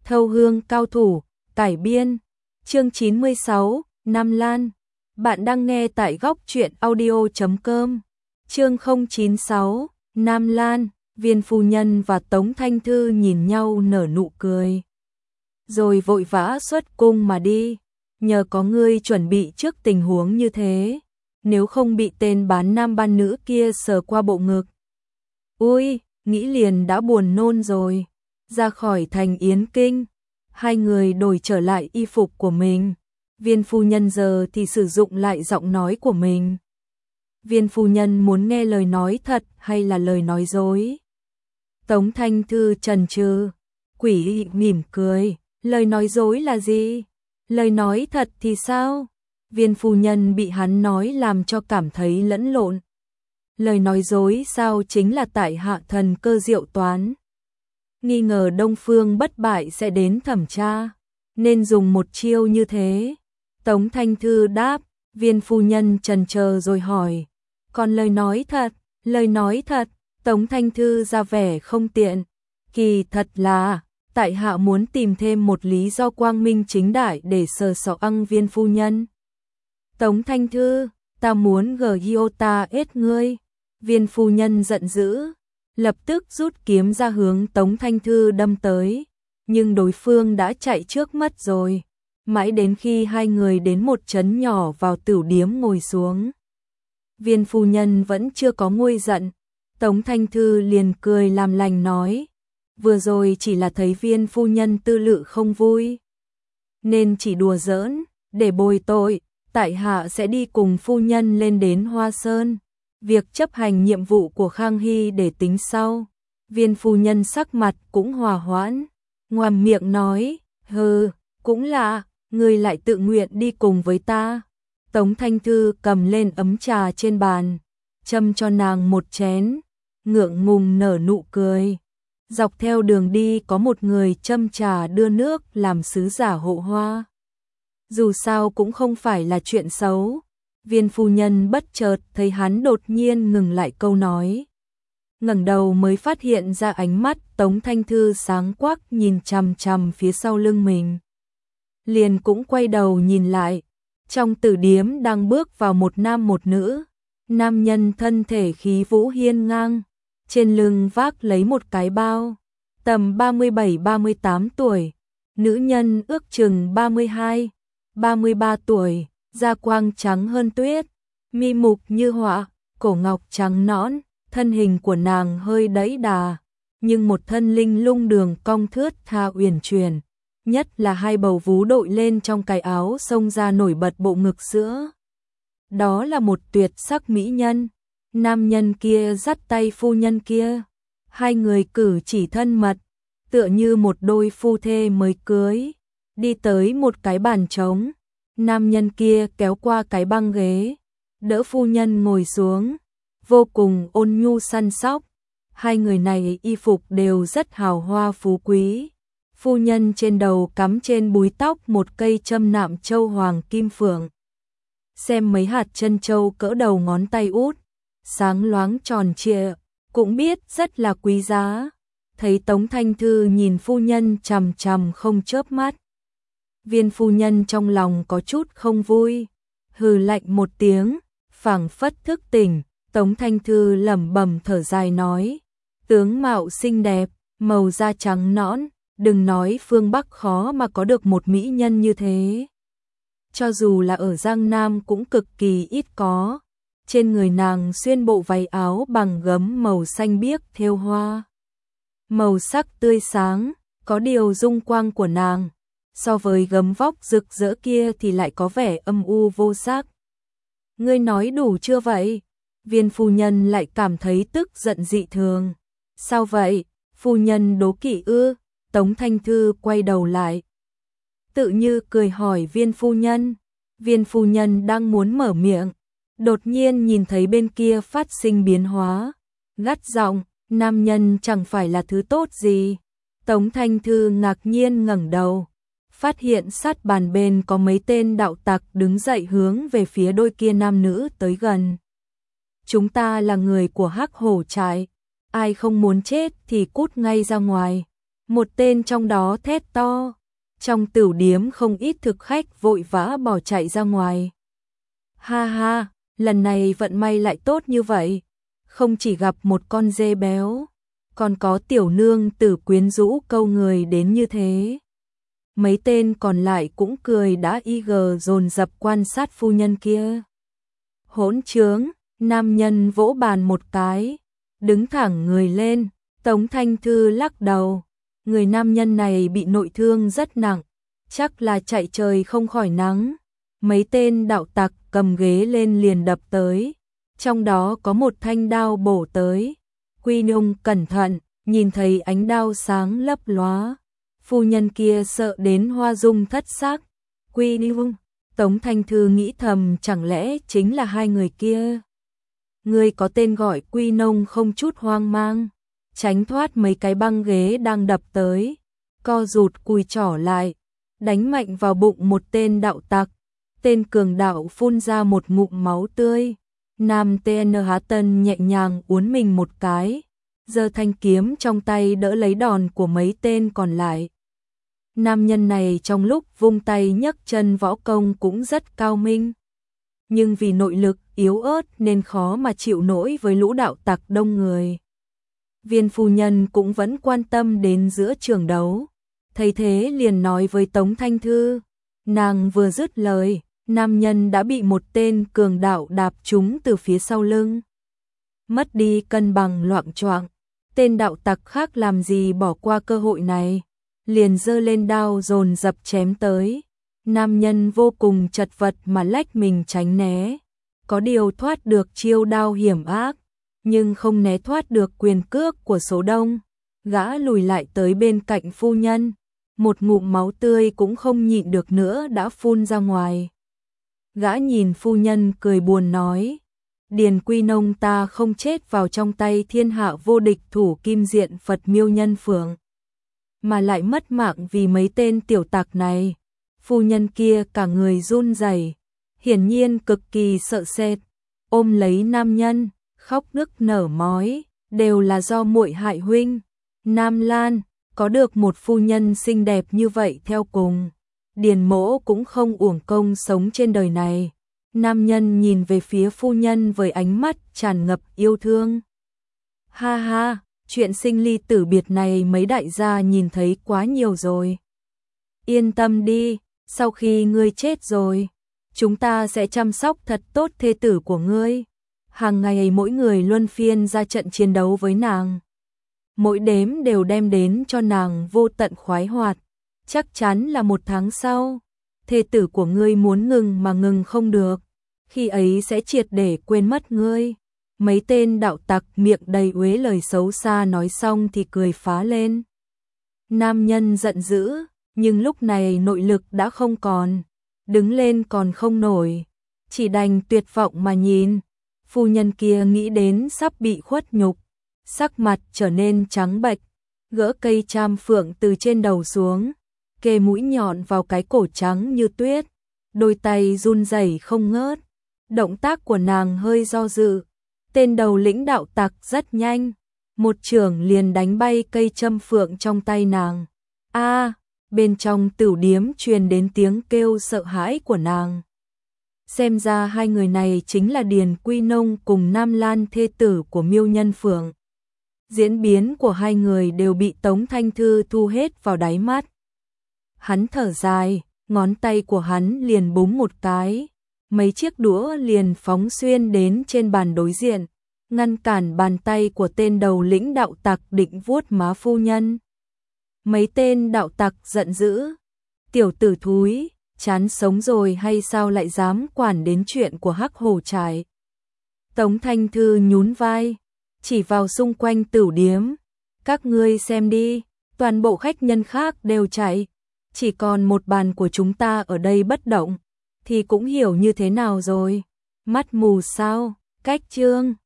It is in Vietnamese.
Thâu hương cao thủ, cải biên. Chương 96, Nam Lan. Bạn đang nghe tại góc truyện audio.com. Chương 096, Nam Lan. Viên phu nhân và Tống Thanh Thư nhìn nhau nở nụ cười, rồi vội vã xuất cung mà đi. Nhờ có ngươi chuẩn bị trước tình huống như thế, nếu không bị tên bán nam bán nữ kia sờ qua bộ ngực. Ui, nghĩ liền đã buồn nôn rồi. Ra khỏi thành Yến Kinh, hai người đổi trở lại y phục của mình. Viên phu nhân giờ thì sử dụng lại giọng nói của mình. Viên phu nhân muốn nghe lời nói thật hay là lời nói dối? Tống Thanh Thư chần chừ, quỷ mỉm cười, lời nói dối là gì? Lời nói thật thì sao? Viên phu nhân bị hắn nói làm cho cảm thấy lẫn lộn. Lời nói dối sao chính là tại hạ thần cơ diệu toán. Nghi ngờ Đông Phương bất bại sẽ đến thẩm tra, nên dùng một chiêu như thế. Tống Thanh Thư đáp. Viên phu nhân chần chờ rồi hỏi, còn lời nói thật? Lời nói thật? Tống Thanh Thư ra vẻ không tiện. Kỳ thật là, tại hạ muốn tìm thêm một lý do quang minh chính đại để sờ sọ ăng viên phu nhân. Tống Thanh Thư, ta muốn Giota ết ngươi. Viên phu nhân giận dữ, lập tức rút kiếm ra hướng Tống Thanh Thư đâm tới, nhưng đối phương đã chạy trước mất rồi. Mãi đến khi hai người đến một trấn nhỏ vào tửu điếm ngồi xuống, viên phu nhân vẫn chưa có nguôi giận. Tống Thanh Thư liền cười làm lành nói, vừa rồi chỉ là thấy viên phu nhân tư lự không vui, nên chỉ đùa giỡn, để bồi tội, tại hạ sẽ đi cùng phu nhân lên đến Hoa Sơn. Việc chấp hành nhiệm vụ của Khang Hy để tính sau. Viên phu nhân sắc mặt cũng hòa hoãn, ngoàm miệng nói, hừ, cũng lạ, ngươi lại tự nguyện đi cùng với ta. Tống Thanh Thư cầm lên ấm trà trên bàn, châm cho nàng một chén, ngượng ngùng nở nụ cười. Dọc theo đường đi có một người châm trà đưa nước làm sứ giả hộ hoa. Dù sao cũng không phải là chuyện xấu. Viên phu nhân bất chợt thấy hắn đột nhiên ngừng lại câu nói. Ngẩng đầu mới phát hiện ra ánh mắt Tống Thanh Thư sáng quắc nhìn chằm chằm phía sau lưng mình. Liền cũng quay đầu nhìn lại. Trong tử điếm đang bước vào một nam một nữ. Nam nhân thân thể khí vũ hiên ngang, trên lưng vác lấy một cái bao, tầm 37-38 tuổi. Nữ nhân ước chừng 32-33 tuổi. Da quang trắng hơn tuyết, mi mục như họa, cổ ngọc trắng nõn, thân hình của nàng hơi đẫy đà, nhưng một thân linh lung đường cong thướt tha uyển chuyển, nhất là hai bầu vú đội lên trong cái áo xông ra nổi bật bộ ngực sữa. Đó là một tuyệt sắc mỹ nhân. Nam nhân kia dắt tay phu nhân kia, hai người cử chỉ thân mật, tựa như một đôi phu thê mới cưới, đi tới một cái bàn trống. Nam nhân kia kéo qua cái băng ghế, đỡ phu nhân ngồi xuống, vô cùng ôn nhu săn sóc. Hai người này y phục đều rất hào hoa phú quý. Phu nhân trên đầu cắm trên búi tóc một cây châm nạm châu hoàng kim phượng. Xem mấy hạt chân châu cỡ đầu ngón tay út, sáng loáng tròn trịa, cũng biết rất là quý giá. Thấy Tống Thanh Thư nhìn phu nhân chằm chằm không chớp mắt, viên phu nhân trong lòng có chút không vui, hừ lạnh một tiếng, phảng phất thức tỉnh. Tống Thanh Thư lẩm bẩm thở dài nói, tướng mạo xinh đẹp, màu da trắng nõn, đừng nói phương Bắc khó mà có được một mỹ nhân như thế. Cho dù là ở Giang Nam cũng cực kỳ ít có. Trên người nàng xuyên bộ váy áo bằng gấm màu xanh biếc thêu hoa, màu sắc tươi sáng, có điều dung quang của nàng so với gấm vóc rực rỡ kia thì lại có vẻ âm u vô sắc. Ngươi nói đủ chưa vậy? Viên phu nhân lại cảm thấy tức giận dị thường. Sao vậy? Phu nhân đố kỵ ư? Tống Thanh Thư quay đầu lại, tự như cười hỏi viên phu nhân. Viên phu nhân đang muốn mở miệng, đột nhiên nhìn thấy bên kia phát sinh biến hóa, gắt giọng, nam nhân chẳng phải là thứ tốt gì. Tống Thanh Thư ngạc nhiên ngẩng đầu, phát hiện sát bàn bên có mấy tên đạo tặc đứng dậy hướng về phía đôi kia nam nữ tới gần. Chúng ta là người của Hắc Hổ trại, ai không muốn chết thì cút ngay ra ngoài. Một tên trong đó thét to. Trong tửu điếm không ít thực khách vội vã bỏ chạy ra ngoài. Ha ha, lần này vận may lại tốt như vậy. Không chỉ gặp một con dê béo, còn có tiểu nương tử quyến rũ câu người đến như thế. Mấy tên còn lại cũng cười đã dồn dập quan sát phu nhân kia. Hỗn trướng, nam nhân vỗ bàn một cái, đứng thẳng người lên. Tống Thanh Thư lắc đầu. Người nam nhân này bị nội thương rất nặng, chắc là chạy trời không khỏi nắng. Mấy tên đạo tặc cầm ghế lên liền đập tới, trong đó có một thanh đao bổ tới. Quy Nhung cẩn thận, nhìn thấy ánh đao sáng lấp lóa. Phu nhân kia sợ đến hoa dung thất sắc. Quy Nhung, Tống Thanh Thư nghĩ thầm, chẳng lẽ chính là hai người kia. Người có tên gọi Quy Nông không chút hoang mang, tránh thoát mấy cái băng ghế đang đập tới, co rụt cùi trỏ lại, đánh mạnh vào bụng một tên đạo tặc. Tên cường đạo phun ra một ngụm máu tươi. Nam TNH Tân nhẹ nhàng uốn mình một cái, giơ thanh kiếm trong tay đỡ lấy đòn của mấy tên còn lại. Nam nhân này trong lúc vung tay nhấc chân võ công cũng rất cao minh, nhưng vì nội lực yếu ớt nên khó mà chịu nổi với lũ đạo tặc đông người. Viên phu nhân cũng vẫn quan tâm đến giữa trường đấu, thấy thế liền nói với Tống Thanh Thư. Nàng vừa dứt lời, nam nhân đã bị một tên cường đạo đạp trúng từ phía sau lưng. Mất đi cân bằng loạng choạng, tên đạo tặc khác làm gì bỏ qua cơ hội này, liền giơ lên đao dồn dập chém tới. Nam nhân vô cùng chật vật mà lách mình tránh né, có điều thoát được chiêu đao hiểm ác, nhưng không né thoát được quyền cước của số đông. Gã lùi lại tới bên cạnh phu nhân, một ngụm máu tươi cũng không nhịn được nữa đã phun ra ngoài. Gã nhìn phu nhân cười buồn nói, Điền Quy Nông ta không chết vào trong tay thiên hạ vô địch thủ kim diện Phật Miêu Nhân Phượng, mà lại mất mạng vì mấy tên tiểu tặc này. Phu nhân kia cả người run rẩy, hiển nhiên cực kỳ sợ sệt, ôm lấy nam nhân, khóc nức nở mói, đều là do muội hại huynh. Nam Lan, có được một phu nhân xinh đẹp như vậy theo cùng, Điền mỗ cũng không uổng công sống trên đời này. Nam nhân nhìn về phía phu nhân với ánh mắt tràn ngập yêu thương. Ha ha, chuyện sinh ly tử biệt này mấy đại gia nhìn thấy quá nhiều rồi. Yên tâm đi, sau khi ngươi chết rồi, chúng ta sẽ chăm sóc thật tốt thê tử của ngươi. Hàng ngày mỗi người luân phiên ra trận chiến đấu với nàng, mỗi đêm đều đem đến cho nàng vô tận khoái hoạt. Chắc chắn là 1 tháng sau, thê tử của ngươi muốn ngừng mà ngừng không được, khi ấy sẽ triệt để quên mất ngươi. Mấy tên đạo tặc miệng đầy uế lời xấu xa nói xong thì cười phá lên. Nam nhân giận dữ, nhưng lúc này nội lực đã không còn, đứng lên còn không nổi, chỉ đành tuyệt vọng mà nhìn. Phu nhân kia nghĩ đến sắp bị khuất nhục, sắc mặt trở nên trắng bệch, gỡ cây cham phượng từ trên đầu xuống, kề mũi nhọn vào cái cổ trắng như tuyết, đôi tay run rẩy không ngớt. Động tác của nàng hơi do dự, tên đầu lĩnh đạo tặc rất nhanh, một chưởng liền đánh bay cây châm phượng trong tay nàng. A, bên trong tửu điếm truyền đến tiếng kêu sợ hãi của nàng. Xem ra hai người này chính là Điền Quy Nông cùng Nam Lan thê tử của Miêu Nhân Phượng. Diễn biến của hai người đều bị Tống Thanh Thư thu hết vào đáy mắt. Hắn thở dài, ngón tay của hắn liền búng một cái, mấy chiếc đũa liền phóng xuyên đến trên bàn đối diện, ngăn cản bàn tay của tên đầu lĩnh đạo tặc định vuốt má phu nhân. Mấy tên đạo tặc giận dữ, tiểu tử thúi, chán sống rồi hay sao lại dám quản đến chuyện của Hắc Hổ Trải. Tống Thanh Thư nhún vai, chỉ vào xung quanh tửu điếm, các ngươi xem đi, toàn bộ khách nhân khác đều chạy, chỉ còn một bàn của chúng ta ở đây bất động, thì cũng hiểu như thế nào rồi. Mắt mù sao, cách chương